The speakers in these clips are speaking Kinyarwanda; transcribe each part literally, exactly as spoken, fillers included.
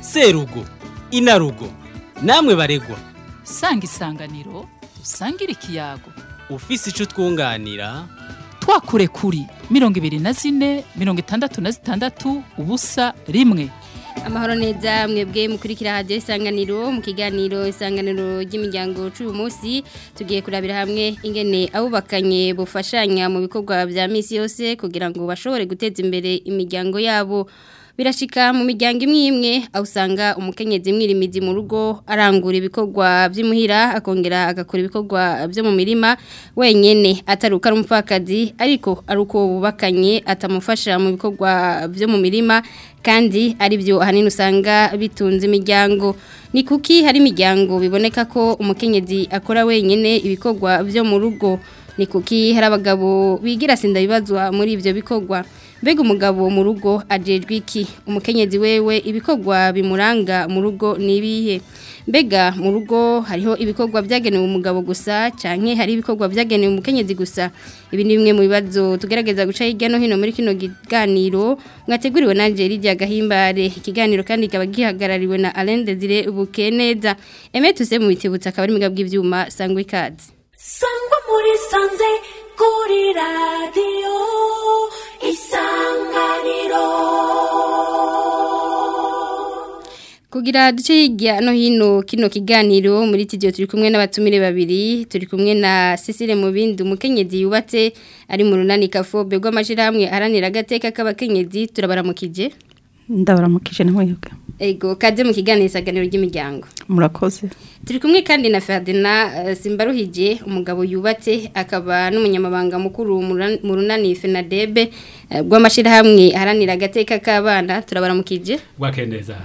serugo inarugo namwe baregwa sanga isanganiro usangire ikiyago ufise ico twunganira twakure kuri mirongo ibiri na zine mirongo itandatu na zitandatu ubusa rimwe. Amahoro neza mwebwe mukurikira radio isanganiro mu kiganiro isanganiro ry'imiryango cy'uyu munsi tugiye kurabira hamwe ingene abubakanye bufashanya mu bikorwa bya misi yose kugira ngo bashobore guteza imbere imiryango yabo. Birashika mu miryango imwe imwe aho usanga umukenyezi mwirimizi mu rugo arangura ibikorwa by'imuhira akongera agakora ibikorwa byo mu mirima wenyene ataruka ari umupfakazi ariko aruko bubakanye atamufasha mu bikorwa byo mu mirima kandi ari byo ahanini usanga bitunze imiryango. Ni kuki hari imiryango biboneka ko umukenyezi akora wenyene ibikorwa byo mu rugo? Ni kuki hari abagabo bigira sinda bibazwa muri ivyo bikorwa? Mbega umugabo mu rugo ajejwe iki? Umukenyezi wewe ibikorwa bimuranga mu rugo nibihe? Mbega mu rugo hariho ibikorwa byagenewe umugabo gusa canke hari ibikorwa byagenewe umukenyezi gusa? Ibi ni bimwe mu bibazo tugerageza guca hirya no hino muri kino kiganiro mwateguriwe na Angelique Gahimbare. Ikiganiro kandi kaba gihagarariwe na Alain Desire Bukeneza. Emetuse mu bitibutsa akaba ari migabwe ivyuma sangwe ikaze. Sangwa muri sanze kuri radio isanganiro. Kugira duce hirya no hino kino kiganiro muri tidio turi kumwe n'abatumire babiri turi kumwe na Cecile Mubindi umukenyezi yubatse ari mu runani kafobe rw'amashirahamwe aranira agateka k'abakenyezi turabaramukije. Ndabaramukije namwe. Ego kaze mu kiganiro isanganiro ry'imiryango. Murakoze. Turi kumwe kandi na Ferdinand uh, Simbaruhije umugabo yubatse akaba n'umunyamabanga mukuru mu runani Fenadebe rw'amashirahamwe uh, aranira agateka k'abana turabaramukije. Wakendeza.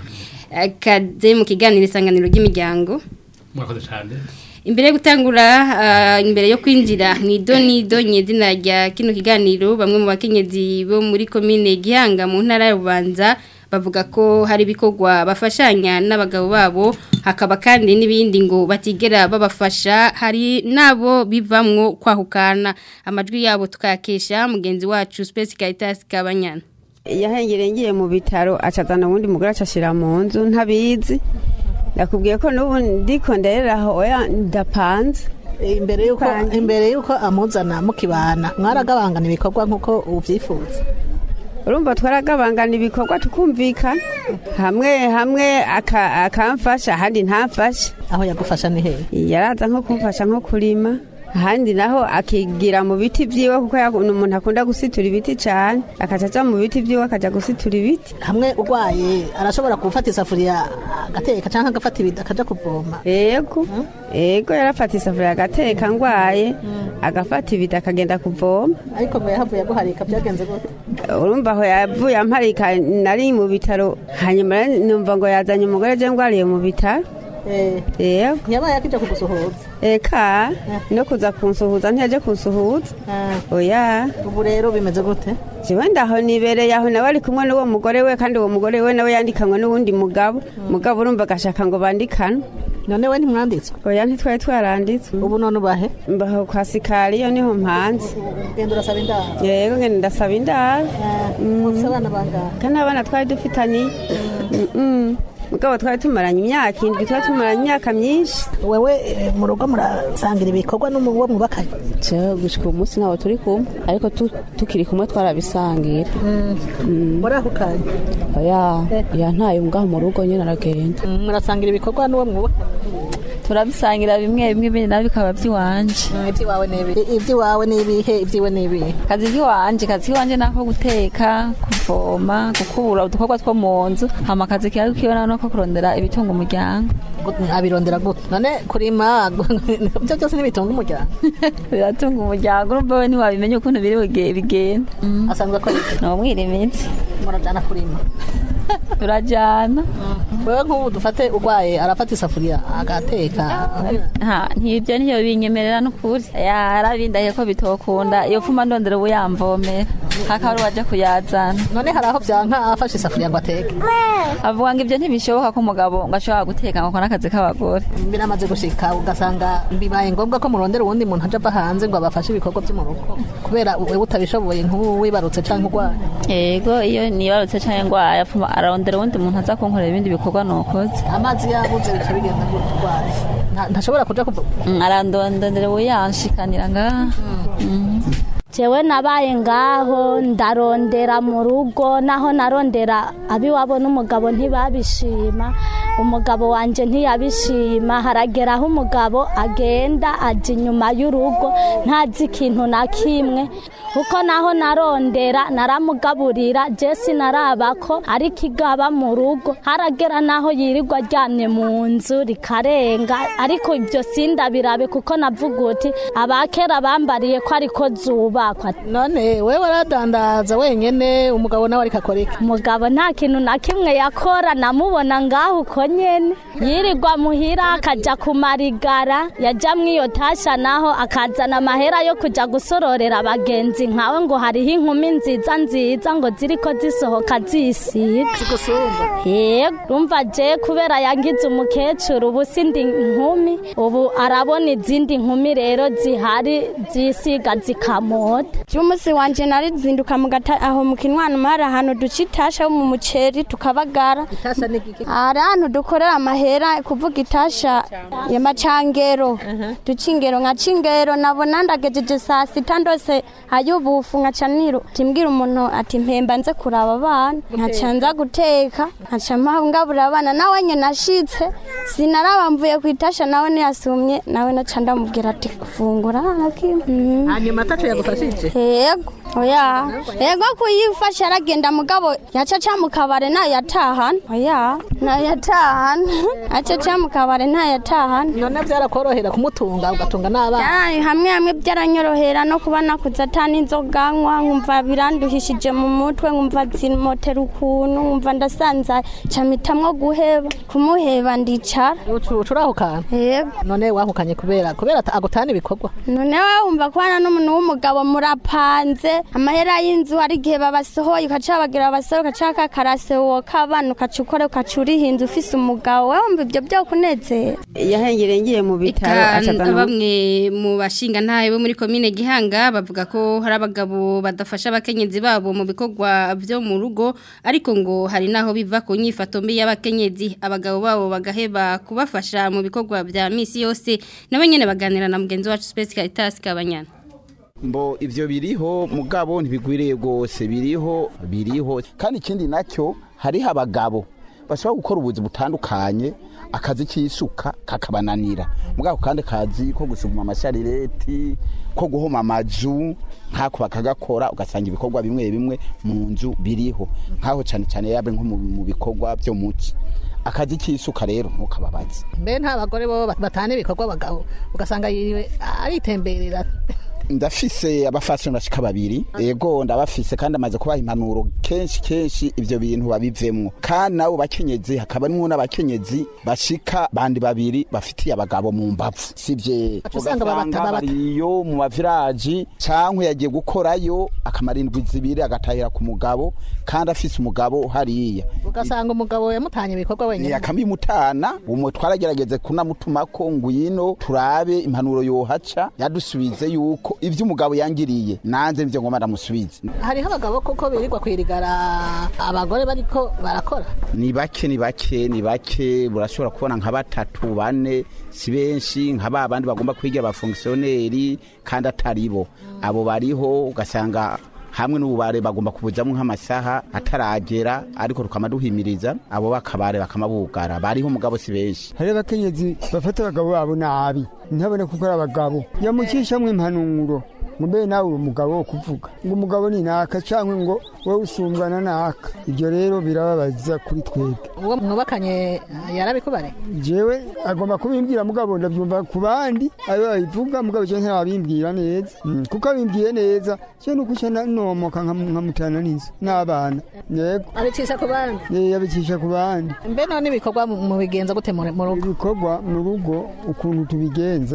Kaze mu kiganiro isanganiro ry'imiryango. Murakoze cyane. Imbere yo gutangura uh, imbere yo kwinjira mwidoni donye zina rya kino kiganiro bamwe mu bakenyezi bo muri commune Gihanga mu ntara ya Bubanza bavuga ko hari bikorwa bafashanya n'abagabo babo hakaba kandi nibindi ngo batigera babafasha hari nabo bivamwo kwahukana amajwi yabo tukayakesha mugenzi wacu Space Caritas Kabanyana. Yahengereye ngiye mu bitaro acazana ubundi mugura acashira mu nzu ntabizi nakubwiye ko n'ubu ndiko ndereraho oya ndapanze imbere yuko imbere yuko amuzana mukibana mwaragabangana ibikorwa nkuko uvyifuza. Urumva twaragabangana ibikorwa tukumvikana hamwe hamwe akamfasha handi ntafasha. Aho yagufasha ni he? Yaraza nko kumfasha nko kurima handi naho akigira mu biti vyiwe kuko umuntu akunda gusitura ibiti cyane akacaca mu biti vyiwe akaja gusitura ibiti. Hamwe urwaye arashobora gufata isafuriya agateka canke agafata ibiti akaja kuvoma. Yego hmm? Yego yarafata isafuriya agateka ngwaye hmm. agafata ibiti akagenda kuvoma. Ariko mwe yahavuye guharika byagenze gute? Urumva aho yavuye amparika nari mu bitaro hanyuma numva ngo yazanye umugore je ngwariye mu bitaro. Eh eh yabaye akija kugusuhuza. Eka no kuza kunsuhuza ntiyaje kunsuhuza. Oya ubu rero bimeze gute? Jewe ndaho nibereye aho nawe ari kumwe n'uwo mugore we kandi uwo mugore we nawe yandikanwe n'uwundi mugabo mugabo urumva gashaka ngo bandikane. None we ntimwanditswe? Oya ntitwaye twaranditswe. Ubu none ubahe? Mbaho kwa Sikariyo niho mpanze. Genda urasaba indaro? Yego ngenda ndasaba indaro. Mufise abana bangahe? Kandi abana twari dufitanye. Mhm. Mugabo twari tumaranye imyaka indwi twari tumaranye imyaka myinshi. Wewe mu rugo murasangira ibikorwa n'umuwo mwubakanye? Cyo gushika umunsi nawo turi kumwe ariko tukiri kumwe twarabisangira. Murahukanye? Oya yantaye ngaho mu rugo nyene aragenda. Murasangira ibikorwa n'uwo mwubakanye? Turabisangira bimwe bimwe bindi nabikaba by'iwanje. Ibyi wawe nebi ibyi wawe nebihe ibyiwe nebihe? Kazi by'iwanje kazi wanje nako guteka kuvoma gukubura udukorwa two mu nzu hama kazi kiyago kibona no kurondera ibitunga umuryango. Abirondera gute? None kurima byo byose nibitunga umuryango. Biratunga umuryango urumva we ntiwabimenye ukuntu biri bigenda. Asanzwe ko no mwirimitsi. Murajana kurima. Turajana. Wewe nk'ubu dufate urwaye arafata isafuriya agateka. Ha ntibyo niyo binyemerera n'ukuri. Yarabindaye ko bitokunda iyo fuma ndondera ubuyamvomera. hakaba ari waje kuyazana. none hari aho vyanka afashe isafuriya ngo ateke Avuga ngo ivyo ntibishoboka ko umugabo ngo ashobora guteka ngo n'akazi k'abagore. biramaze gushika ugasanga bibaye ngombwa ko murondera uwundi muntu aja ava hanze ngo abafashe ibikorwa byo mu rugo kubera wewe utabishoboye nk'ubu wibarutse canke urwaye. Yego iyo nibarutse canke ngwaye afuma arondera uwundi muntu aza kunkorera ibindi bikorwa nokoze. amazi yabuze bica bigenda gutwara ntashobora kuja kuvuga Arandondera uyanshikanira ngaha. Jewe nabaye ngaho ndarondera mu rugo naho narondera abiwabo n'umugabo ntibabishima umugabo wanje ntiyabishima harageraho umugabo agenda aje inyuma y'urugo ntazi ikintu na kimwe kuko naho narondera naramugaburira Jesse narabako ari kigaba mu rugo haragera naho yirirwa aryamye mu nzu rikarenga ariko ibyo sindabirabe kuko navuga uti abakera bambariye ko ariko zuba. none wewe waradandaza wenyene umugabo nawe ariko akoreka umugabo nta kintu na kimwe yakora namubona ngaho uko nyene yirirwa muhira akaja kumarigara yaja mwiyo tasha naho akazana amahera yo kuja gusororera abagenzi nkawe ngo hariho inkumi nziza nziza ngo ziriko zisohoka zisiga zigusumba. yego rumva je kubera yangize umukecuru ubu sindi nkumi ubu arabona izindi nkumi rero zihari zisiga zikamota. Jumusi wanje narizinduka mu gata aho mu kinwana mara hano ducitasha mu muceri tukabagara. Itasha n'igiki? Arantu dukorera amahera kuvuga itasha ya macangero. Ducingero nka cingero nabona ndagejeje saa sita ndose ayubufu nka caniro. Timbwira umuntu ati mpemba nze kuraba abana. Nkacanza guteka, nkaca mpangabura abana nawe nye nashitse. Sinaraba mvuye ku itasha nawe niyasumye nawe nacanda mubwira ati kufungura nakimwe. Hanyuma tacho yagufashije? Yego. Oya. Yego kuyifasha aragenda mugabo yacaca mu kabare na yatahana. Oya. Na yatahana. Acaca mu kabare na yatahana. None byarakorohera kumutunga ugatunga n'abana. Ya hamwe hamwe byaranyorohera no kuba nakuza tani inzoga nkwa nkumva biranduhishije mu mutwe nkumva zimotera ukuntu nkumva ndasanza camitamwo guheba kumuheba ndicara. Ucurahukana? Yego. None wahukanye kubera kubera agutana ibikorwa. None wewe umva kwana n'umuntu w'umugabo murapanze amahera y'inzu ari gihe babasohoye ukaca bagira basohoye ukaca kakarase wo kabana ukacukora ukacuri hinzu ufise umugabo wewe umva ibyo byo kunezera. Yahengereye ngiye mu bitaro acagana bamwe mu bashinga ntahe bo muri commune Gihanga bavuga ko hari abagabo badafasha abakenyezi babo mu bikorwa byo mu rugo ariko ngo hari naho biva ku nyifato mbi y'abakenyezi abagabo babo bagaheba kubafasha mu bikorwa bya misi yose nabo nyene baganira na mugenzi wacu Space Caritas Kabanyana. Mbo ivyo biriho mugabo ntibigwiriye gose biriho biriho kandi ikindi nacyo hari abagabo bashobora gukora ubuzi butandukanye akazi k'isuka kakabananira mugabo kandi kazi ko gusuguma amasharireti ko guhoma amazu nkako bakagakora ugasanga ibikorwa bimwe bimwe mu nzu biriho nkaho cyane cyane yabe nko mu bikorwa byo muci akazi k'isuka rero ntukababaze mbe nta bagore bo batane ibikorwa abagabo ugasanga yiriwe aritemberera. Ndafise abafashe bashika babiri yego ndabafise kandi amaze kubaha impanuro kenshi kenshi ivyo bintu babivemwo kandi nabo bakenyezi hakaba nimwe n'abakenyezi bashika bandi babiri bafitiye abagabo mu mbavu sivye usanga babariyo mu maviraji cankwe yagiye gukorayo akamarindwi zibiri agatahira ku mugabo kandi afise umugabo hariya ugasanga umugabo yamutanye ibikorwa wenyine akamimutana umwe twaragerageze kunamutumako ngwino turabe impanuro yohaca yadusubize yuko ivyo umugabo yangiriye nanze nivyo ngoma ndamusubize. Hari abagabo koko birirwa kwirigara abagore bariko barakora ni bake ni bake ni bake burashobora kubona nka batatu bane si benshi nka babandi bagomba kwigira aba fonctionnaire kandi ataribo abo bariho ugasanga hamwe n'ubare bagomba kubuzamo nk'amasaha ataragera ariko tukamaduhimiriza abo bakabare bakamabugara bariho umugabo si benshi. Hari abakenyezi bafata abagabo babo nabi ntabone kuko ari abagabo yamucishamwe impanuro mbe nawe umugabo wo kuvuga ngo umugabo ni naka cyangwa ngo wowe usumbana naka ibyo rero birababaza kuri twebwe. Uwo mwubakanye yarabikubare jewe agomba kubimbwira mugabo ndabyumva ku bandi ayo bayivuga mugabo cyo ntabimbwira neza kuko abimbwiye neza cyo nukuca nomoka nkamutana n'inzu n'abana yego abicisha ku bandi eh abicisha ku bandi. Mbe none ibikorwa mu bigenza gute mu rugo? Ibikorwa mu rugo ukuntu tubigenza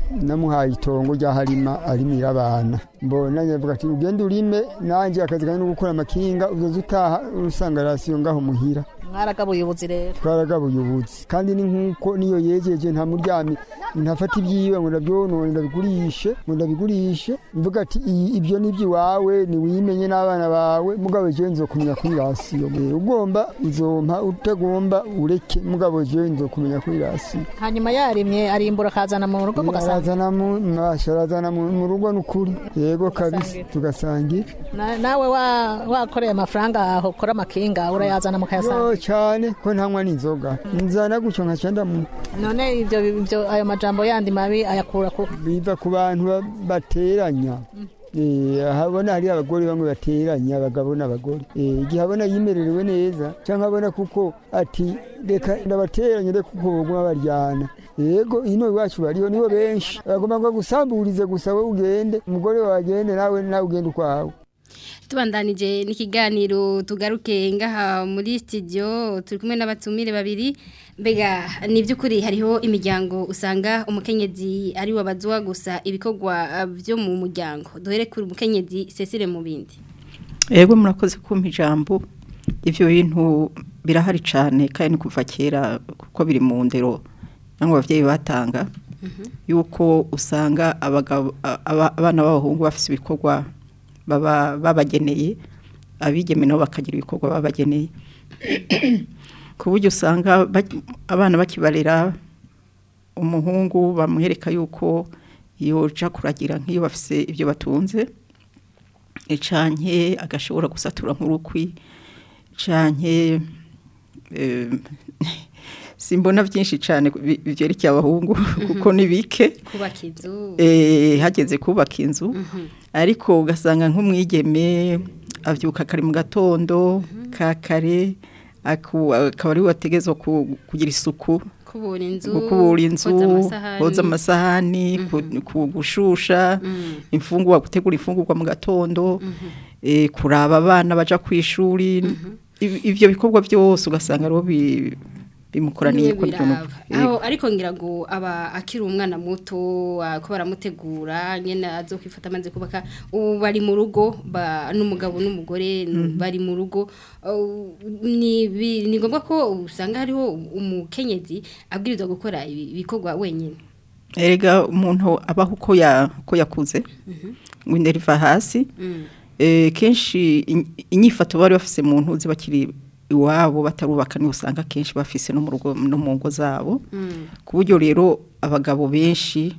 namuhaye itongo rya harima arimira abana mbona nyavuga ati ugende urime nanje akazi kandi no gukora amakinga uzoza utaha usanga rasiyo ngaho muhira mwaragabuye ubuzi rero twaragabuye ubuzi kandi ni nkuko niyo yejeje nta muryami ntafata ibyiwe ngo ndabyonone ndabigurishe ngo ndabigurishe mvuga ati ibyo nibyo wawe ni wimenye n'abana bawe mugabo je nzokumenya kuri rasiyo ugomba uzompa utagomba ureke mugabo je nzokumenya kuri rasiyo hanyuma yarimye arimbura kazana mu rugo mugasanga mu masharazana mu rugo n'ukuri yego kabisa tugasangira nawe wakoreye amafaranga aho kora amakinga urayazana mukayasanga cyane ko ntanywa n'inzoga nzana gucyo nkacanda mu none ibyo ibyo ayo majambo yandi mabi ayakura ku biva ku bantu bateranya eh habona hari abagore bamwe bateranya abagabo n'abagore eh igihe habona yimererewe neza cyangwa abona kuko ati reka ndabateranye reka kuko boguma baryana yego ino iwacu bariho nibo benshi bagomba ngo gusamburize gusa we ugende umugore wagende nawe nawe ugende kwawe tubandanije n'ikiganiro tugaruke ngaha muri studio turi kumwe n'abatumire babiri mbega ni by'ukuri hariho imiryango usanga umukenyezi ari wabazwa gusa ibikorwa byo mu muryango duhere kuri umukenyezi Cecile mu bindi yego murakoze kumpa ijambo ivyo bintu birahari cyane kandi kuva kera kuko biri mu ndero nango abavyeyi batanga yuko usanga abagabo abana b'abahungu bafise ibikorwa baba babageneye abigeme nabo bakagira ibikorwa babageneye ku buryo usanga abana bakibarera umuhungu bamwereka yuko yoja kuragira nk'iyo bafise ibyo batunze canke agashobora gusatura nk'urukwi canke simbona byinshi cyane byerekeye abahungu kuko nibike kubaka inzu eh hageze kubaka inzu ariko ugasanga nk'umwigeme avyuka kare mu gatondo kakare akaba ari wategezwa kugira isuku kubura inzu kubura inzu hoza amasahani kugushusha imfungwa gutegura imfungurwa mu gatondo eh kuraba abana baja kwishuri ivyo bikorwa byose ugasanga ro bimukoraniye ko aho ariko ngira ngo aba akiri umwana muto ko baramutegura nyene azokwifata amaze kubaka ubu bari mu rugo n'umugabo n'umugore bari mu rugo ni ni ngombwa ko usanga hariho umukenyezi abwirizwa gukora ibikorwa wenyine erega umuntu abaho ko ya ko yakuze ngo inderiva hasi eh kenshi inyifato bari bafise mu ntuzi bakiri iwabo batarubaka ni usanga kenshi bafise no mu rugo no mu ngo zabo ku buryo rero abagabo benshi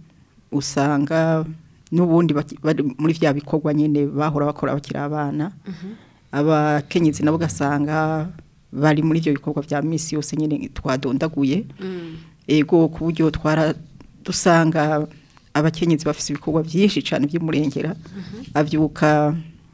usanga n'ubundi muri vya bikorwa nyene bahora bakora bakiri abana abakenyezi nabo gasanga bari muri ivyo bikorwa vya misi yose nyene twadondaguye ego ku buryo twara dusanga abakenyezi bafise ibikorwa byinshi cyane by'umurengera avyuka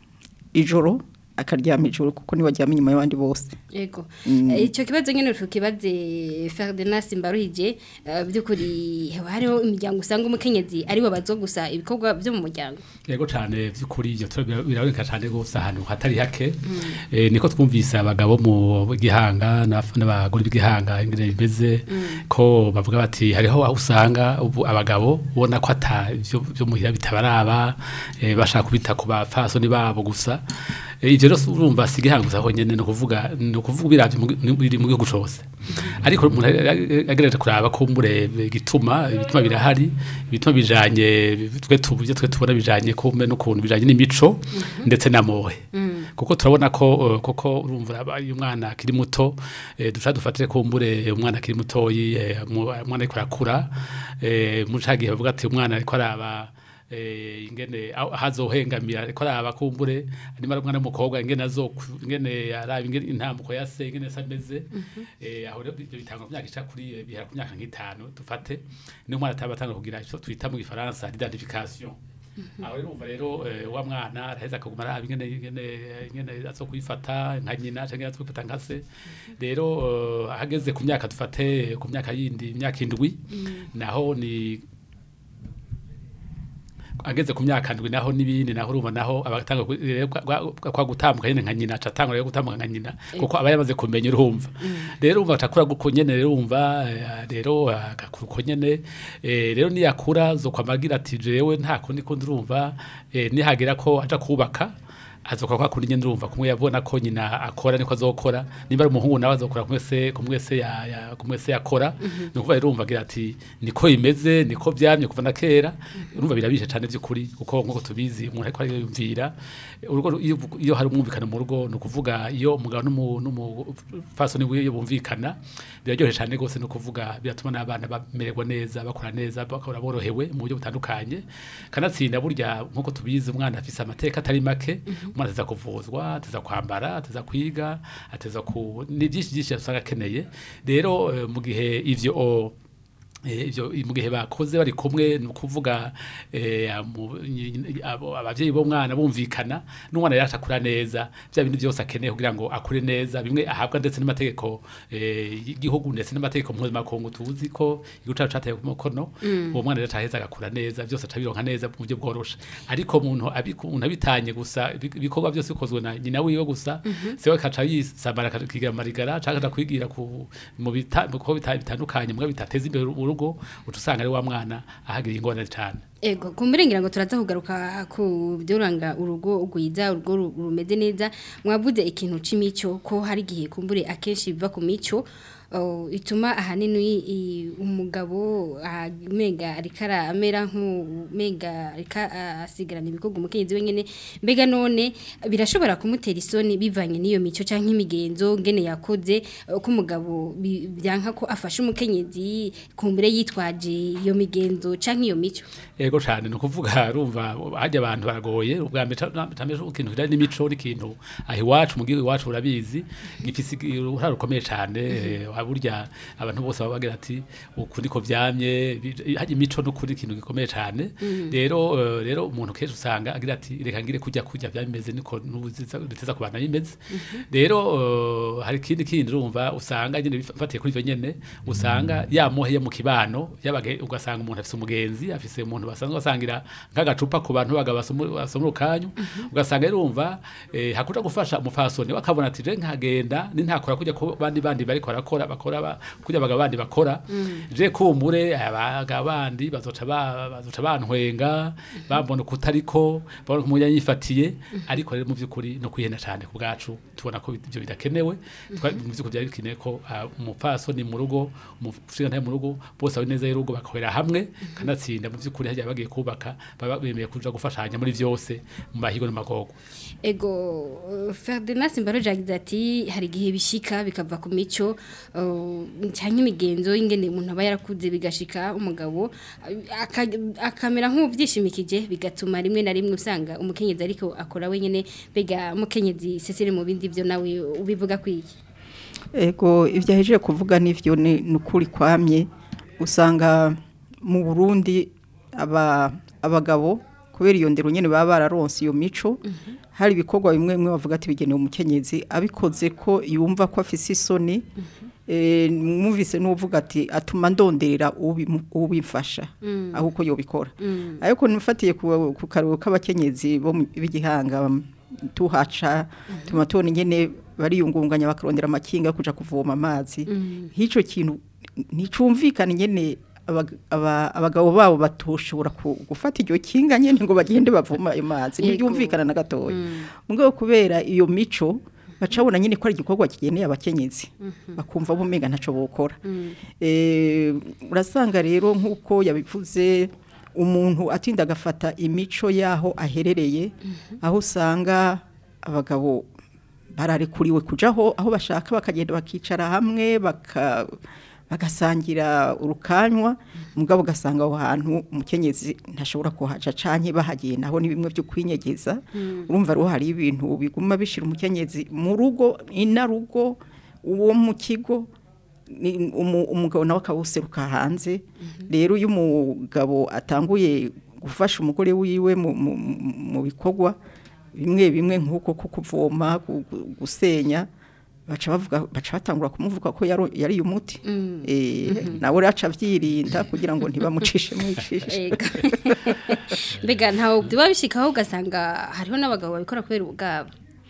ijoro akaryama ijoro kuko ni waryama inyuma y'abandi bose yego icyo kibazo nyene tukibaze Ferdinand Simbaruhije by'ukuri hariho imiryango usanga umukenyezi ari wabazwa gusa ibikorwa byo mu muryango yego cyane by'ukuri ibyo biraboneka cyane gose ahantu hatari hake niko twumvise abagabo mu gihanga n'abagore b'igihanga ingene bimeze ko bavuga bati hariho usanga abagabo ubona ko ata byo muhira bitabaraba bashaka kubita ku bafasoni babo gusa ivyo rero urumva sigihanga gusa honyene no kuvuga no kuvuga biravye biri mu gihugu cyose ariko umuntu agereje kuraba ko murebe gituma bituma birahari bituma bijanye twe tubuje twe tubona bijanye ko mbe no kuntu bijanye n'imico ndetse na mohe kuko turabona ko koko urumva uyu mwana akiri muto duca dufatire ko mbure umwana akiri mutoyi umwana ariko arakura mu cagihe bavuga ati umwana ariko araba eh ingene hazohengamira ko araba kumbure ari mara mwana mukobwa ingene azo ingene araba ingene intambuko yase ingene sameze eh aho ibyo bitanga ku myaka ica kuri bihera ku myaka nk'itanu dufate ni umwana atabatanga kugira icyo twita mu Gifaransa identification aho rero umva rero wa mwana araheza kuguma araba ingene ingene ingene azo kwifata nka nyina cyangwa azo kwifata nkase rero ahageze ku myaka dufate ku myaka yindi imyaka indwi naho ni ageze ku myaka ndwi naho nibindi naho urumva naho abatanga kwa gutambuka nyene nka nyina acatangura gutambuka nka nyina kuko aba yamaze kumenya urumva rero urumva atakura guko nyene rero urumva rero akakuko nyene rero niyakura zo kwamagira ati jewe nta kundi kundi urumva nihagira ko aja kubaka azoka kwa kundi ndumva kumwe yabona ko nyina akora niko azokora nimba ari umuhungu nawe azokora kumwese kumwese ya, ya kumwese yakora mm -hmm. nukuva irumva gira ati niko imeze niko byamye kuva na kera urumva birabishe cyane by'ukuri kuko nkuko tubizi umuntu ariko yumvira urugo iyo hari umwumvikana mu rugo no kuvuga iyo umugabo n'umu faso ni wiyo bumvikana biraryohe cyane gose no kuvuga biratuma n'abana bamererwa neza bakora neza bakora borohewe mu buryo butandukanye kanatsinda burya nkuko tubizi umwana afise amateka atari make mm -hmm. umwana ateza kuvuzwa ateza kwambara ateza kwiga ateza ku ni byinshi byinshi usanga akeneye rero uh, mu gihe ivyo o ivyo mu gihe bakoze bari kumwe no kuvuga abavyeyi bo mwana bumvikana n'umwana yacha kura neza bya bintu byose akeneye kugira ngo akure neza bimwe ahabwa ndetse n'amategeko y'igihugu ndetse n'amategeko mpuzamakungu tuzi ko igihugu cataye ku mukono uwo mwana yataheza agakura neza byose atabironka neza mu buryo bworosha ariko umuntu umuntu abitanye gusa ibikorwa byose bikozwe na nyina wiwe gusa sewe kaca yisambara kigira marigara caka kwigira ku mu bitandukanye mu bitateza imbere urugo utusanga ari wa mwana ahagira ingorane cyane ego kumbirengira ngo turaza kugaruka ku byuranga urugo ugwiza urugo rumeze neza mwavuze ikintu c'imico ko hari gihe kumbure akenshi biva ku mico Uh, ituma ahanini umugabo mega arikara amera nku mega arika asigarana ibikorwa umukenyezi wenyene mbega none birashobora kumutera isoni bivanye niyo mico canke imigenzo ngene yakoze ko umugabo byanka ko afasha umukenyezi kumbure yitwaje iyo migenzo canke iyo mico ego cyane no kuvuga urumva hajya abantu baragoye ubwambe tameje ikintu kirari n'imico n'ikintu ahi wacu mugihe wacu urabizi gifise urukomeye cyane burya abantu bose babagira ati uku niko vyamye haje imico no kuri ikintu gikomeye cyane rero rero umuntu kesho usanga agira ati reka ngire kujya kujya byameze niko nubuziteza ku bana yimeze rero hari kindi kindi urumva usanga nyine bifatiye kuri ivyo nyene usanga yamoheye mu kibano yabage ugasanga umuntu afise umugenzi afise umuntu basanzwe basangira nk'agacupa ku bantu bagaba basomura kanyu ugasanga irumva hakuja gufasha umufasoni wakabona ati je nkagenda ni ntakora kujya ko bandi bandi bari korakora bakora kujya bagabandi bakora je kumbure abagabandi bazoca bazoca bantwenga babona kutariko babona kumunya yifatiye ariko rero mu byukuri no kwihena cyane ku bwacu tubona ko ibyo bidakenewe mu byukuri byari bikeneye ko umufasoni mu rugo umufasoni nta mu rugo bose ari neza y'urugo bakorera hamwe kanatsinda mu byukuri hajya bagiye kubaka baba bemeye kuja gufashanya muri byose mu bahigo n'amagogo ego Ferdinand Simbaro jagize ati hari gihe bishika bikava ku mico cyangwa imigenzo ingene umuntu aba yarakuze bigashika umugabo akamera nk'uvyishimikije bigatuma rimwe na rimwe usanga umukenyezi ariko akora wenyene bega umukenyezi sesere mu bindi byo nawe ubivuga kwiki ego ivyo ahejeje kuvuga n'ivyo ni nukuri kwamye usanga mu Burundi aba abagabo kubera iyo ndero nyene baba bararonse iyo mico hari ibikorwa bimwe bimwe bavuga ati bigenewe umukenyezi abikoze ko yumva ko afise isoni eh mwumvise n'uvuga ati atuma ndonderera ubimfasha aho uko yobikora ariko nifatiye ku karuhuko k'abakenyezi bo b'igihanga tuhaca tuma tubona ingene bariyungunganya bakarondera amakinga kuja kuvoma amazi hico kintu nicumvikana ingene abagabo babo batoshobora gufata iryo kinga nyene ngo bagende bavoma amazi ntibyumvikana na gatoya mugabo kubera iyo mico bacabona nyine ko ari igikorwa kigeneye abakenyezi bakumva bumenga ntaco bokora eh urasanga rero nkuko yabivuze umuntu atinda agafata imico yaho aherereye aho usanga abagabo bararekuriwe kujaho aho bashaka bakagenda bakicara hamwe baka bagasangira urukanywa mugabo gasanga aho hantu umukenyezi ntashobora kuhaca canke bahagiye naho ni bimwe byo kwinyegeza urumva ro hari ibintu biguma bishira umukenyezi mu rugo inarugo uwo mu kigo umugabo nawe akabuseruka hanze rero uyu mugabo atanguye gufasha umugore wiwe mu bikorwa bimwe bimwe nkuko kuvoma gusenya baca bavuga baca batangura kumuvuga ko yari yari umuti eh nawe raca vyirinda kugira ngo ntibamucishe mwicishe mbega ntawo biba bishikaho ugasanga hariho n'abagabo babikora kubera ubugabo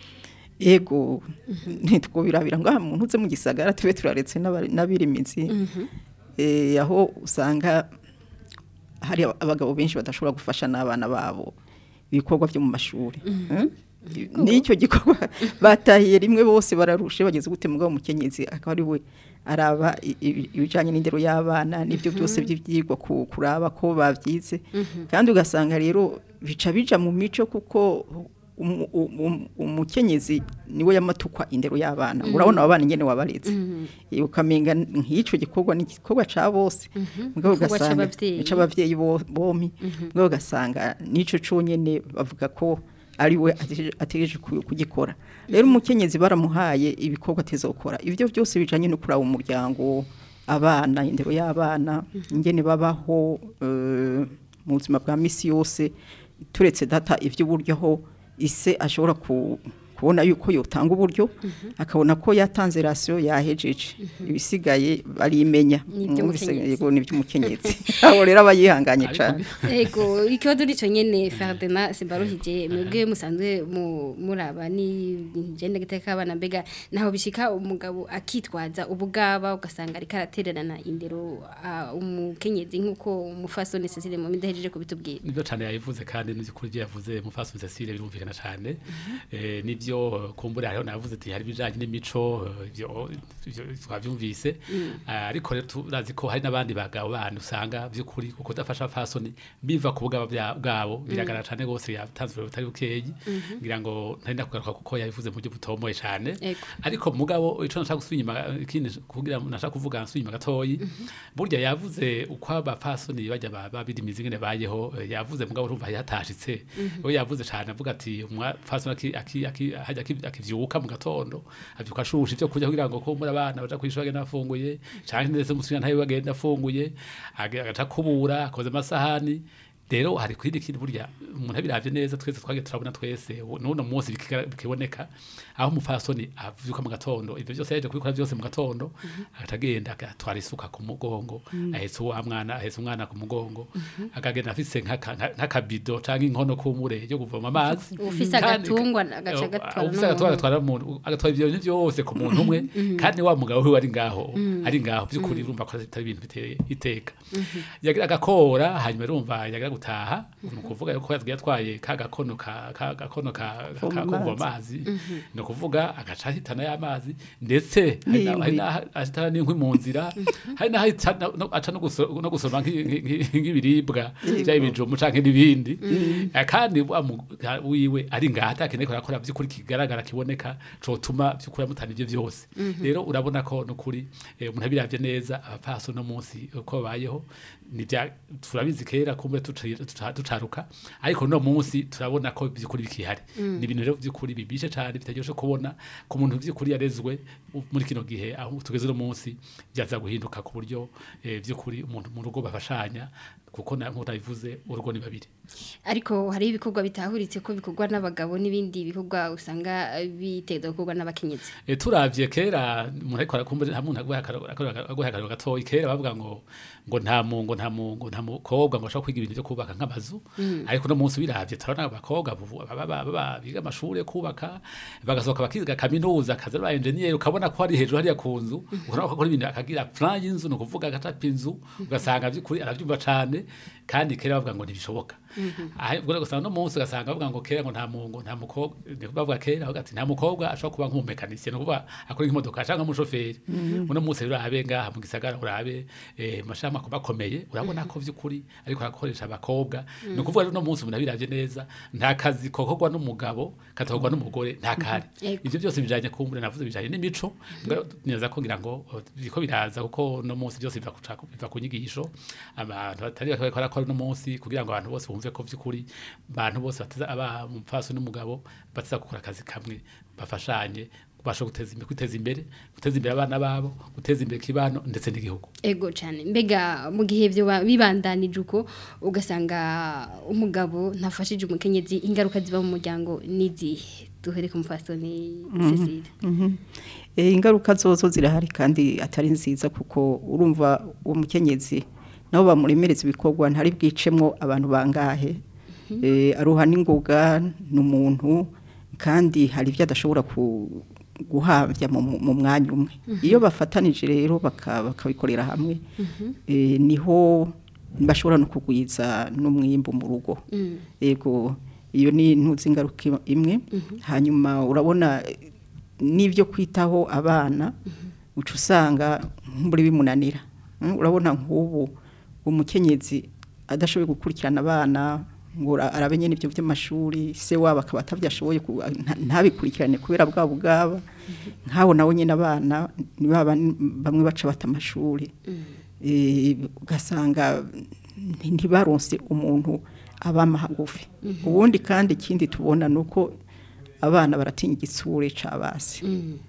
ego nitwo birabira ngo umuntu uze mu gisagara tube turaretse n'abirimizi eh aho usanga hari abagabo benshi badashobora gufasha n'abana babo ibikorwa byo mu mashuri n'icyo gikorwa batahiye rimwe bose bararushe bageze gute mugabo mukenyezi akaba ari we araba ibijanye n'indero y'abana n'ibyo byose by'ivyigwa kuraba ko bavyize kandi ugasanga rero bica bija mu mico kuko umukenyezi niwe yamatukwa indero y'abana urabona abana nyene wabaretse ukamenga nk'ico gikorwa n'igikorwa ca bose mugabo ugasanga c'abavyeyi bomi mugabo ugasanga n'ico conyene bavuga ko ari we ategereje kugikora rero umukenyezi baramuhaye ibikorwa tezokora ivyo byose bijanye no kuraba umuryango abana indero y'abana ingene babaho mu buzima bwa misi yose turetse data ivyo buryo ise ashobora kubona yuko yotanga uburyo akabona ko yatanze ratio yahejeje ibisigaye barimenya yego ni by'umukenyezi aho rero abayihanganye cyane yego ikibazo nico nyene Ferdinand Simbaruhije mwebwe musanzwe muraba ni gende giteka abana mbega naho bishika umugabo akitwaza ubugaba ugasanga ari karatererana indero umukenyezi nkuko umufasoni Cecile mu midahejeje kubitubwira nibyo cyane yayivuze kandi n'ukuri byo yavuze umufasoni Cecile birumvikana cyane eh nibyo kumbura hariho navuze ati hari bijanye n'imico byo twavyumvise ariko rero turazi ko hari nabandi bagabo bana usanga by'ukuri kuko dafasha fasoni biva ku bugabo bwabo biragaragara cyane gose yatanzwe utari ukeyi ngira ngo ntari ndakugaruka kuko yabivuze mu buryo butomoye cyane ariko mugabo ico nashaka gusubinyima ikindi kugira nashaka kuvuga nsubinyima gatoyi burya yavuze uko abafasoni bajya babidimiza ingene bayeho yavuze mugabo urumva yatashitse we yavuze cyane avuga ati umfasoni aki aki hajya akivyuka mu gatondo avyuka ashusha ivyo kurya kugira ngo ko muri abana baja kwishura agenda afunguye canke ndetse musubira ntayo bagenda afunguye agaca kubura akoze amasahani rero hari kwindi kintu burya umuntu abiravye neza twese twage turabona twese nuno munsi bikiboneka aho umufasoni avyuka mu gatondo ivyo byose yaje kubikora byose mu gatondo atagenda agatwara isuka ku mugongo ahetse uwa mwana ahetse umwana ku mugongo akagenda afise nk'akabido canke inkono kumure yo kuvoma amazi ufise agatungwa agaca gatwara agatwara umuntu agatwara ivyo byose ku muntu umwe kandi wa mugabo we ari ngaho ari ngaho byukuri urumva ko atari ibintu biteye iteka yagira agakora hanyuma urumva yagira gutaha nukuvuga yuko yatwaye ka gakono ka gakono ka kuvoma amazi no kuvuga agaca hitana y'amazi ndetse hari ahitana n'inkwi mu nzira hari naho aca no gusoma nk'ibiribwa by'ibijumbu canke n'ibindi kandi wiwe ari ngaha atakeneye ko akora by'ukuri kigaragara kiboneka cotuma by'ukuri amutana ivyo vyose rero urabona ko nukuri umuntu abiravye neza abapaso no munsi uko bayeho nibya turabizi kera kumbe tucaruka ariko no munsi turabona ko by'ukuri bikihari ni ibintu rero by'ukuri bibishe cyane bitaryoshe kubona ku muntu by'ukuri yarezwe muri kino gihe aho tugeze no munsi byaza guhinduka ku buryo by'ukuri umuntu mu rugo bafashanya kuko nko ndabivuze urugo ni babiri ariko hari ibikorwa bitahuritse ko bikorwa n'abagabo n'ibindi bikorwa usanga biteza gukorwa n'abakenyezi e turavye kera umuntu ariko arakumbuye nta muntu aguhagarara gatoyi kera bavuga ngo ngo nta mungo nta mungo nta mukobwa ngo ashaka kwiga ibintu byo kubaka nk'amazu ariko no munsi biravye turabona abakobwa baba biga amashuri kubaka bagasohoka bakiga kaminuza kaza ba engineer ukabona ko ari hejuru hariya ku nzu ukabona ko ibintu akagira plan y'inzu no kuvuga agatapi inzu ugasanga by'ukuri arabyumva cyane kandi kera bavuga ngo ntibishoboka aho ubwo gusanga no munsi ugasanga bavuga ngo kera ngo nta mungo nta mukobwa bavuga kera ati nta mukobwa ashobora kuba nk'umumekanisiye no kuba akora imodoka cyangwa umushoferi uno munsi rero urabe ngaha mu gisagara urabe mashama ko bakomeye urabona ko by'ukuri ariko arakoresha abakobwa no kuvuga rero no munsi umuntu abiravye neza nta kazi kokorwa n'umugabo katakorwa n'umugore nta kahari ivyo byose bijanye kumbure navuze bijanye n'imico neza ko ngira ngo biko biraza kuko no munsi byose biva kuca biva kunyigisho abantu batari bakora ko no munsi kugira ngo abantu bose bumve ko by'ukuri abantu bose bateza aba umfaso n'umugabo bateza gukora akazi kamwe bafashanye basho guteza imbere guteza imbere guteza imbere abana babo guteza imbere kibano ndetse n'igihugu ego cyane mbega mu gihe byo bibandanije uko ugasanga umugabo ntafashije umukenyezi ingaruka ziba mu muryango nizi duhere ku mfasoni Mhm, Cecile mhm. Eh, ingaruka zozo zirahari kandi atari nziza kuko urumva uwo mukenyezi nabo bamuremereza ibikorwa ntari bwicemwo abantu bangahe eh, aruha n'ingoga n'umuntu kandi hari ibyo adashobora ku guhavya mu mu mwanya umwe Mhm. iyo bafatanije rero baka- bakabikorera hamwe Mhm. eh, niho bashobora no kugwiza n'umwimbo mu rugo Mm. ego iyo ni ntuzi ingaruka imwe Mhm. hanyuma urabona eh, n'ibyo kwitaho abana uca usanga muri bimunanira Mm, urabona nk'ubu umukenyezi adashoboye gukurikirana abana ngo ara- arabenye n'ibyo by'amashuri se wabo akaba atabyashoboye ku- nta- ntabikurikirane kubera bwabo bwaba nk'abo nawe nyine abana ni baba bamwe baca bata amashuri eh, ugasanga nti- ntibaronse umuntu abama hagufi Mhm. ubundi kandi ikindi tubona nuko abana baratinya igitsure cabase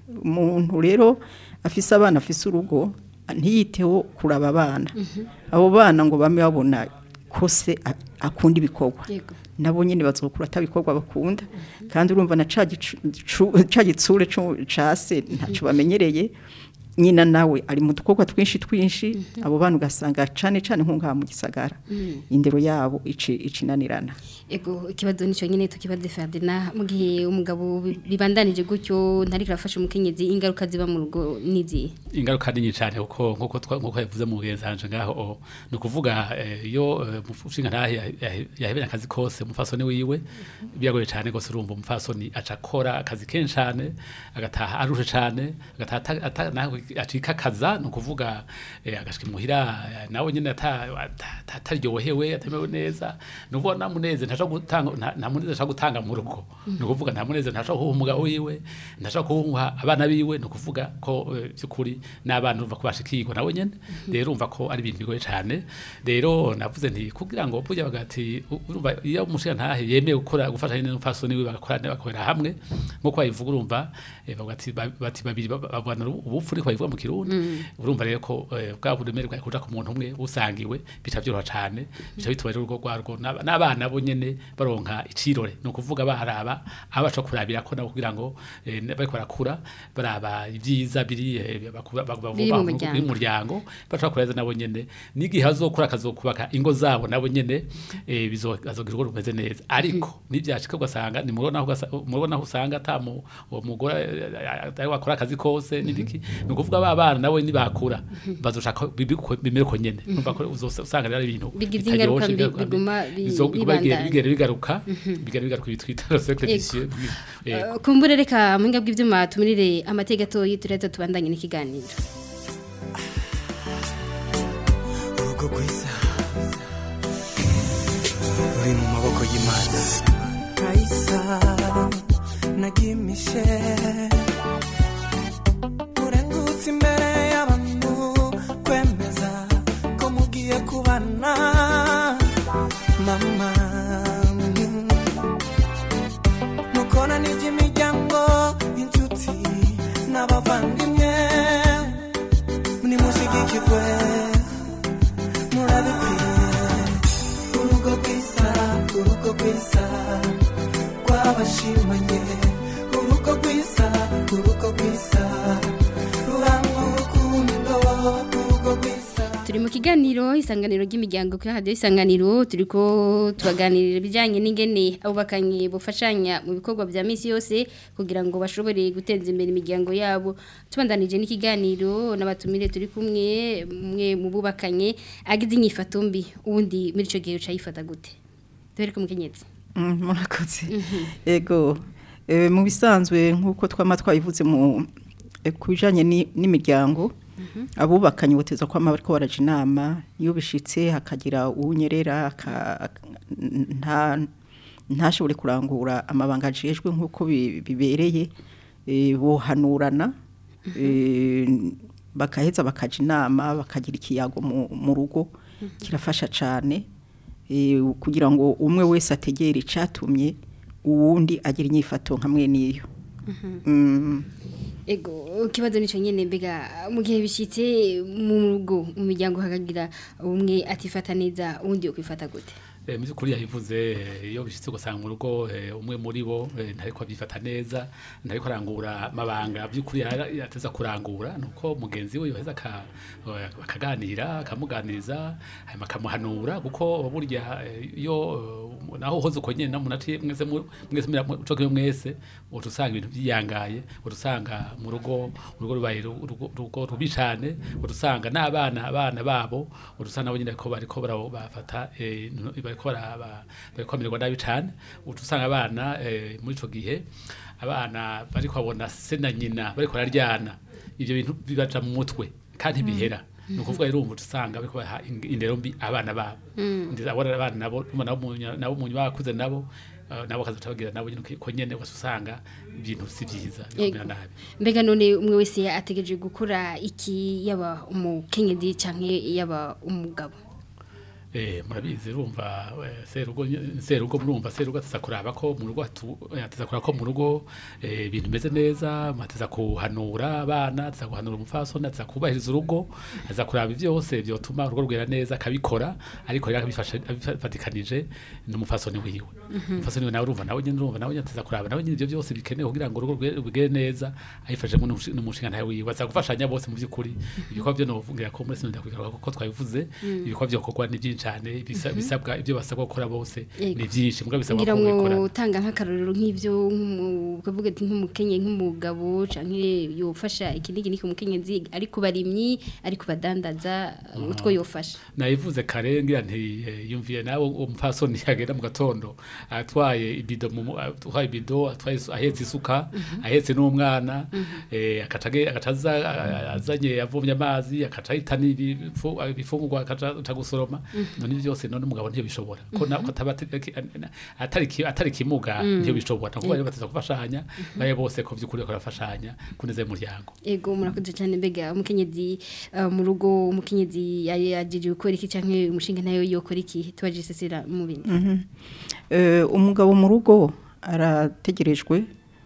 umuntu rero afise abana afise urugo ntiyiteho kuraba abana abo bana ngo bame babona ko se a- akunda ibikorwa Yego. nabo nyine bazokura atabikorwa bakunda kandi urumva na ca gicu- cu- ca gitsure cu- case ntaco bamenyereye nyina nawe ari mu dukorwa twinshi twinshi abo bana ugasanga cane cane nkunga mu gisagara Mm. indero yabo ici icinanirana Ego ikibazo nico nyene tukibaze Ferdinand mu gihe umugabo bi- bibandanije gutyo ntari kirafasha umukenyezi ingaruka ziba mu rugo nizi ingaruka nini cyane kuko nkuko twa- nkuko yavuze mu genzanje ngaho o, ni ukuvuga eh, iyo eh, mushinga ntahe yahebera akazi kose umufasoni wiwe byagoye cyane gose urumva umufasoni aca akora akazi kenshi cyane agataha arushe cyane agataha ata- ata- nawe acika kaza ni ukuvuga eh, agashika imuhira eh, nawe nyine ata- ata- ata- ataryohewe atamewe neza ni ukuvuga nta muneze ntaja gutanga nta- nta muneze ashaka gutanga mu rugo ni ukuvuga nta muneze ntaja kuha umugabo wiwe ntaja kuha abana biwe ni ukuvuga ko eh, by'ukuri n'abana urumva ko bashikirwa nawe nyene rero urumva ko ari ibintu bigoye cyane rero navuze nti kugira ngo burya bagati u- urumva iyo umushinga ntahe yemeye gukora gufasha n'umufasoni wiwe bagakorana bakorera hamwe nkuko bayivuga urumva eh, bavuga ati ba- bati babiri ba- babana ubupfu niko bayivuga mu kirundi Mm. urumva rero ko eh, bwa buremere bwa kuja ku muntu umwe usangiwe bica byoroha cyane bica bituma rero urugo rwarwo n'aba- n'abana bo nyene baronka icirore ni ukuvuga baraba abaca kurabira ko nabo kugira ngo eh, bariko barakura baraba ibyiza biri eh, bakuba- bakuba- Biri mu bakuba- muryango. biri mu muryango baca kureza nabo nyene n'igihe hazokura akazokubaka ingo zabo nabo nyene eh, bizo- bazogira urugo rumeze neza ariko nibyashika ugasanga ni mubona aho ugasa- mubona aho usanga ata mu- uwo mugore eh, atari wakora akazi kose n'ibiki ni ukuvuga ba bana nabo nibakura bazoshaka bibi- bimere ko nyene urumva ko uzosa- usanga rero ari ibintu Bigize ingaruka bitaryoshe, mbi- biguma bi- bizo- biguma bigenda- bibandanya. bigenda bigaruka bigenda bigaruka bitwita le cercle Ego. vicieux eh, Uh, kumbure reka muhinga bw'ivyuma tumirire amateka atoyi tureza tubandanye n'ikiganiro urugo rwiza ruri mu maboko y'imana Raisa na Gimishe urengutse imbere y'abantu kwemeza ko mugiye kubana mama mukona n'iby'imiryango inshuti n'abavandimwe nimushigikirwe murabikwiye urugo rwiza urugo rwiza rw'abashimanye urugo rwiza urugo rwiza rurangwa urukundo urugo rwiza turi mu kiganiro isanganiro ry'imiryango kuri radio isanganiro turiko tubaganirira bijanye n'ingene abubakanye bufashanya mu bikorwa bya misi yose kugira ngo bashobore guteza imbere imiryango yabo tubandanije n'ikiganiro n'abatumire turi kumwe mwe mu bubakanye agize inyifato mbi ubundi muri ico gihe ucayifata gute tubereke umukenyezi Mm, murakoze ego eh, mu bisanzwe nk'uko twama twabivuze mu eh, ku bijanye ni- n'imiryango abubakanye boteza ko ama bariko baraje inama iyo bishitse hakagira uwunyerera aka- nta ntashobore kurangura amabanga ajejwe nk'uko bi- bibereye eh, bohanurana eh, bakaheza bakaja inama bakagira ikiyago mu, mu rugo kirafasha cane eh, kugira ngo umwe wese ategere icatumye uwundi agira inyifato nka mwe niyo mm. Ego kibazo nico nyene mbega mu gihe bishitse mu rugo mu miryango hakagira umwe atifata neza uwundi yo kwifata gute mu by'ukuri yabivuze iyo bishitse gusanga mu rugo umwe muri bo ntariko abyifata neza ntariko arangura mabanga by'ukuri yateza kurangura nuko mugenzi we yoheza akaganira akamuganiriza hanyuma akamuhanura kuko burya iyo naho hoze uko nyene namunati mwese mwese mucoke mwese utusanga ibintu byiyangaye utusanga mu rugo urugo rubaye urugo rubicane utusanga n'abana abana babo utusanga nabo nyine ko bariko bafata bariko bariko mirwa nabi cyane utusanga abana muri ico gihe abana bariko babona se na nyina bariko bararyana ivyo bintu bibaca mu mutwe kandi bihera nukuvuga rero umva usanga bariko baha indero mbi abana babo ndiza abona abana nabo nabo mu nyuma bakuze nabo nabo kazotabagira nabo ko nyene wasanga ibintu si byiza bikomera nabi mbega none umwe wese ategereje gukora iki yaba umukenyezi canke yaba umugabo eh murabizi urumva serugo serugo murumva serugo atazakuraba ko mu rugo atazakuraba ko mu rugo ibintu meze neza mateza kuhanura abana atazakuhanura umufasoni atazakubahiriza urugo azakuraba byose byotuma urugo rwera neza akabikora ariko rero akabifasha abifatikanije n'umufasoni wiwe umufasoni we nawe urumva nawe nyine urumva nawe atazakuraba nawe nyine ibyo byose bikenewe kugira ngo urugo rwere neza ayifashe mu n'umushinga ntawe wiwe azagufashanya bose mu by'ukuri ibikwa byo novugira ko muri sinunda kwiga ko twabivuze ibikwa byo kokwa ni cyane bisabwa ibyo basabwa gukora bose ni byinshi muga bisabwa ko gukora utanga nk'akarorero nk'ivyo ukavuga ati nk'umukenye nk'umugabo canke yofasha ikindi kiniki umukenyenzi ari kubarimyi ari kubadandaza utwo yofasha nayivuze kare ngira nti yumviye nawe umfasoni yagenda mu gatondo atwaye ibido mu atwaye ibido atwaye ahetse isuka ahetse n'umwana eh akatage akacaza azanye yavumye amazi akacahita n'ibifungurwa akaca gusoroma none byose none umugabo ntiyo bishobora ko nako atari atari kimuga ntiyo bishobora kuko bari bateza gufashanya baye bose ko byukuri ko bafashanya kuneze umuryango ego murakoze cyane mbega umukenyezi mu rugo umukenyezi yajeje gukora iki canke umushinga nayo yokora iki tubaje sesera mu bindi eh umugabo mu rugo arategerejwe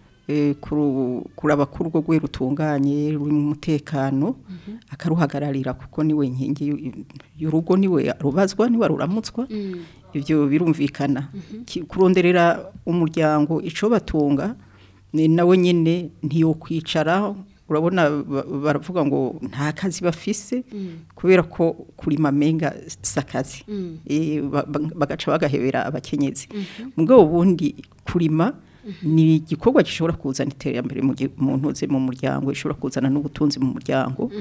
kuraba ku rugo rwe rutunganye ruri mu mutekano akaruhagararira kuko niwe nkingi y'urugo niwe rubazwa niwe ruramutswa ibyo birumvikana kuronderera umuryango ico batunga nawe nyene ntiyo kwicara urabona baravuga ngo nta kazi bafise kubera ko kurima menga sakazi bagaca bagahebera abakenyezi mugabo bundi kurima ni igikorwa gishobora kuzana iterambere mu ntuze mu muryango ishobora kuzana n'ubutunzi mu muryango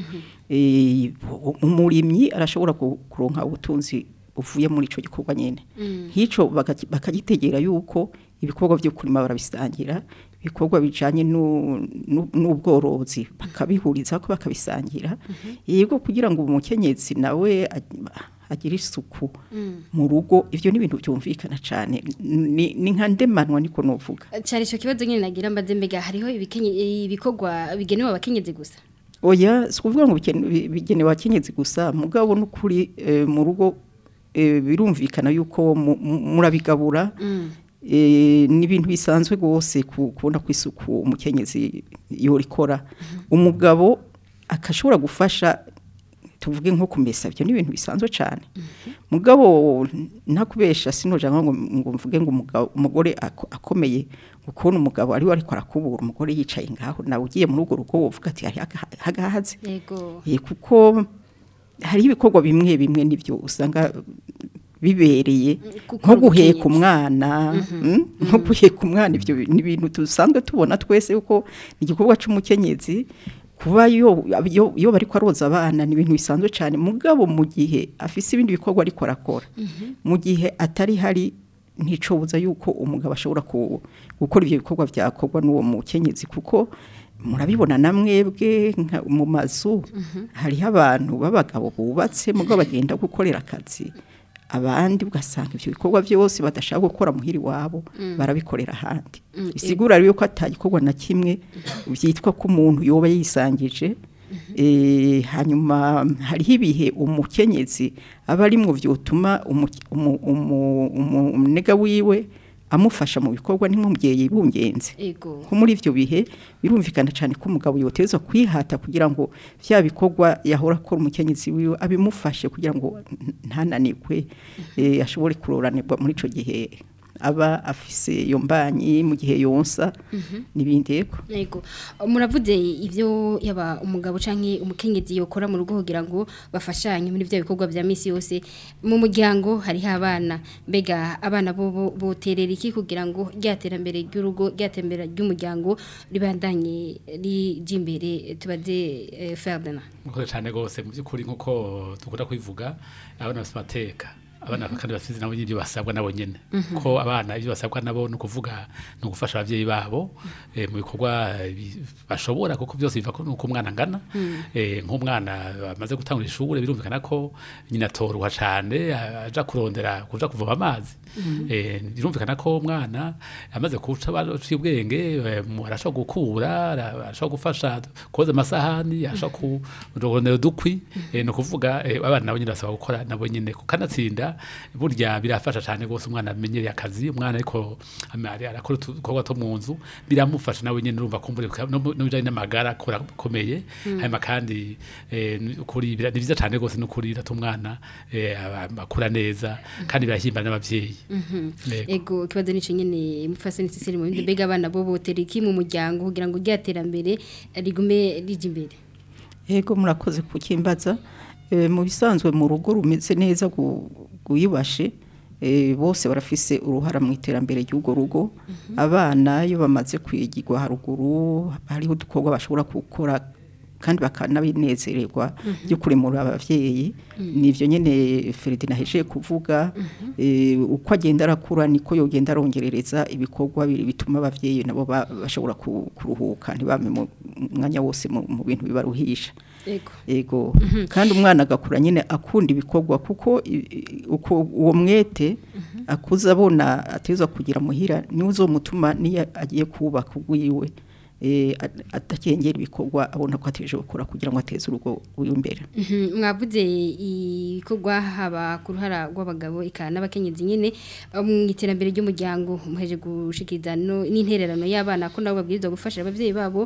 umurimyi arashobora kuronka ubutunzi uvuye muri ico gikorwa nyene hico bakagitegera yuko ibikorwa byo kurima barabisangira ibikorwa bijanye n'ubworozi bakabihuriza ko bakabisangira yego kugira ngo umukenyezi nawe agira isuku mu rugo ivyo ni ibintu byumvikana cyane ni nka ndemanwa niko novuga cyari cyo kibazo nyine nagira mbaze mbega hariho ibikorwa bigenewe abakenyezi gusa oya sikuvuga ngo bigenewe abakenyezi gusa mugabo n'ukuri mu rugo birumvikana yuko murabigabura ni ibintu bisanzwe gose kubona ku isuku umukenyezi yorikora umugabo akashobora gufasha tuvuge nko kumesa byo ni ibintu bisanzwe cyane mugabo ntakubesha sinoja ngo ngo mvuge ngo umugore akomeye gukona umugabo ari wari kwarakubura umugore yicaye ngaho nawe ugiye muri ugo rugo uvuga ati hari hagahaze yego ye kuko hari ibikorwa bimwe bimwe nivyo usanga bibereye nko guheka umwana nko guheka umwana ivyo ni ibintu tusanzwe tubona twese uko igikorwa c'umukenyezi kuba yo yo bari kwaroza abana ni ibintu bisanzwe cyane mugabo mu gihe afise ibindi bikorwa ariko arakora mu gihe atari hari nticobuza yuko umugabo ashobora gukora ibyo bikorwa byakorwa n'uwo mukenyezi kuko murabibona namwebwe mu mazu hariho abantu b'abagabo bubatse mugabo bagenda gukorera akazi abandi ugasanga ibyo bikorwa byose badashaka gukora muhiri wabo barabikorera ahandi isigura rero ko atagikorwa na kimwe byitwa ko umuntu yoba yisangije hanyuma hariho ibihe umukenyezi aba ari mu byotuma umunega wiwe amufasha mu bikorwa ni nk'umubyeyi bungenze Ego. ko muri ivyo bihe birumvikana cyane ko umugabo yotezwa kwihata kugira ngo vya bikorwa yahora akora umukenyezi wiwe abimufashe kugira ngo ntananirwe eh, ashobore kuroranirwa muri ico gihe aba afise iyo mbanyi mu gihe yonsa nibindi yego Yego. Muravuze ivyo yaba umugabo canke umukenyezi yokora mu rugo kugira ngo bafashanye muri bya bikorwa bya misi yose mu muryango hari abana mbega abana bo boterera iki kugira ngo ryaterambere ry'urugo ryatembera ry'umuryango ribandanye rijimbere tubaze eh, Ferdinand. Mukoze cyane gose mu byukuri nkuko dukunda kwivuga abana basamateka abana kandi bafite nabo ibyo basabwa nabo nyene ko abana ibyo basabwa nabo no kuvuga no gufasha abavyeyi babo eh, mu bikorwa bashobora kuko byose biva ko nuko umwana ngana eh, nk'umwana amaze gutangura ishure birumvikana ko nyina toruha cyane aja kurondera kuja kuvoma amazi eh, birumvikana ko umwana amaze kuca baciye ubwenge arashobora gukura arashobora gufasha koza amasahani arashobora kurondera dukwi eh, no kuvuga eh, abana nabo nyine basaba gukora nabo nyene kukanatsinda burya birafasha cyane gose umwana amenyereye akazi umwana ariko amari arakora utukorwa to mu nzu biramufasha nawe nyene urumva kumbure no bijanye n'amagara komeye hanyuma kandi kuri ni byiza cyane gose no kurira tumwana akura neza kandi birahimba n'abavyeyi Ego kibazo nico nyene mufase n'isisiri mu bindi bega abana bo botera iki mu muryango kugira ngo ryaterambere rigume rije imbere Ego murakoze kukimbaza mu bisanzwe mu rugo rumeze neza guyibashe bose barafise uruhara mu iterambere ry'ugo rugo abana iyo bamaze kwigirwa haruguru hariho dukorwa bashobora gukora kandi bakanabinezererwa byo kuremura abavyeyi nivyo nyene Ferdinand heje kuvuga uko agenda arakura niko yogenda arongerereza ibikorwa bituma abavyeyi nabo bashobora kuruhuka ntibame mu mwanya wose mu bintu bibaruhisha Ego. Ego. Kandi umwana agakura nyene akunda ibikorwa kuko uko uwo mwete akuza abona atezwa kugira muhira ni uzomutuma niyo agiye kubaka ugwiwe eh atakengera ibikorwa abona ko ateje gukora kugira ngo ateze urugo imbere. Mhm mwavuze ibikorwa haba ku ruhara rw'abagabo ikana n'abakenyezi nyene mu iterambere ry'umuryango muheje gushikiriza no n'intererano y'abana ko nabo babwirizwa gufasha abavyeyi babo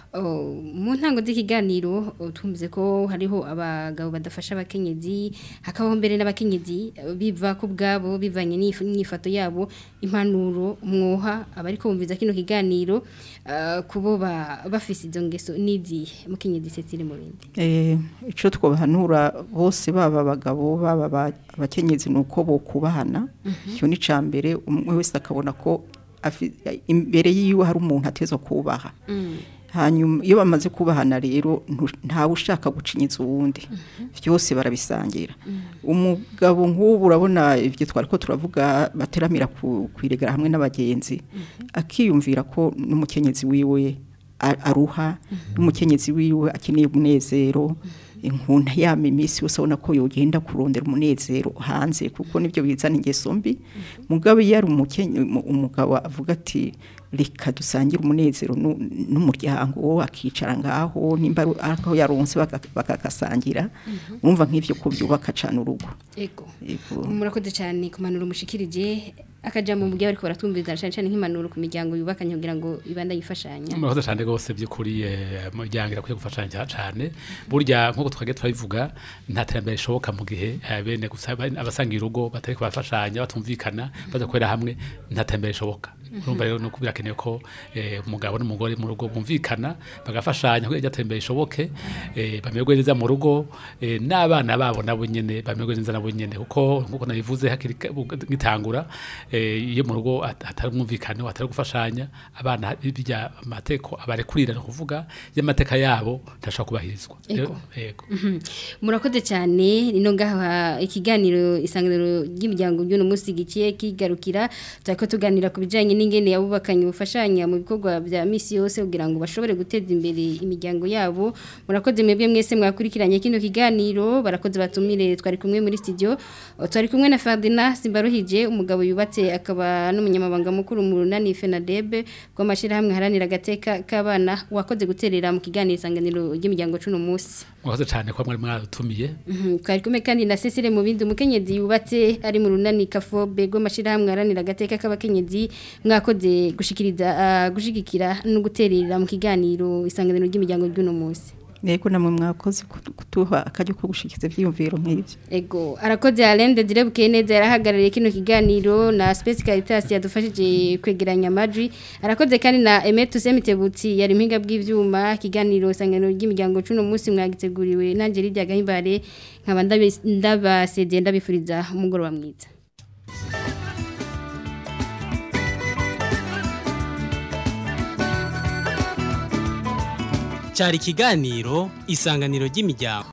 mu ntango z'ikiganiro tumvuze ko hariho abagabo badafasha abakenyezi hakabaho mbere n'abakenyezi biva ku bwabo bivanye n'ifato yabo impanuro umwoha abariko bumviza kino kiganiro kubo bafise izo ngeso n'izihe mukenyezi Cecile mu bindi eh ico twobahanura bose baba abagabo baba abakenyezi nuko bo kubahana cyo ni cambere umwe wese akabona ko imbere yiwe hari umuntu atezwa kubaha hanyuma iyo bamaze kubahana rero ntawe ushaka gucinyiza uwundi byose barabisangira umugabo nk'ubu urabona ivyo twariko turavuga bateramira kwiregera hamwe n'abagenzi akiyumvira ko n'umukenyezi wiwe aruha n'umukenyezi wiwe akeneye umunezero inkunda yama imisi yose ubona ko yogenda kurondera umunezero hanze kuko nivyo bizana ingeso mbi mugabo yari umugabo avuga ati reka dusangira umunezero n'umuryango akicara ngaho nimba aho yaronse bakakasangira umva nk'ivyo ko byubaka cyane urugo Ego murakoze cyane kumanura umushikirije akajambo mu gihe ariko baratumviza cyane cyane nk'impanuro ku miryango yubakanye kugira ngo ibanda yifashanya murakoze cyane gose by'ukuri mu miryango irakwiye gufashanya cyane burya nkuko twage twabivuga nta terambere ishoboka mu gihe bene gusaba abasanga urugo batari kubafashanya batumvikana badakorera hamwe nta terambere ishoboka urumva rero nuko birakenewe ko umugabo n'umugore mu rugo bumvikana bagafashanya kugira ryatembere ishoboke bamerwe neza mu rugo n'abana babo nabo nyene bamerwe neza nabo nyene kuko nkuko nabivuze hakiri gitangura iyo mu rugo atari umvikano atari gufashanya abana bijya amateko abarekurira no kuvuga y'amateka yabo ntashaka kubahirizwa yego murakoze cyane rino ngaha ikiganiro isanganiro ry'imiryango by'uno munsi gikiye kigarukira cyako tuganira ku bijanye n'ingene yabubakanye ubufashanya mu bikorwa bya misi yose kugira ngo bashobore guteza imbere imiryango yabo murakoze mwebwe mwese mwakurikiranye kino kiganiro barakoze batumire twari kumwe muri studio twari kumwe na Ferdinand Simbaruhije umugabo yubatse ndetse akaba n'umunyamabanga mukuru mu runani Fenadebe rw'amashirahamwe haranira agateka k'abana wakoze guterera mu kiganiro isanganiro ry'imiryango cuno musi. Mwakoze cyane kwa mwari mwadutumiye. Mhm twari kumwe kandi na Cecile mu bindi umukenyezi yubatse ari mu runani Kafobe rw'amashirahamwe haranira agateka k'abakenyezi mwakoze gushikiriza uh, gushigikira no guterera mu kiganiro isanganiro ry'imiryango ry'uno musi. Nego namwe mwakoze kutuha akajyo ko gushikiza vyiyumviro nk'ivyo. Ego arakoze Alende direbuke neza yarahagarariye kino kiganiro na Space Caritas yadufashije kwegeranya amajwi. Arakoze kandi na Emetu Semitebutsi yari mpinga bw'ivyuma kiganiro isanganiro ry'imiryango cuno musi mwagiteguriwe nanje rijya gahimbare nkaba ndabasezeye ndabifuriza umugoroba mwiza. Cyari kiganiro isanganiro ry'imiryango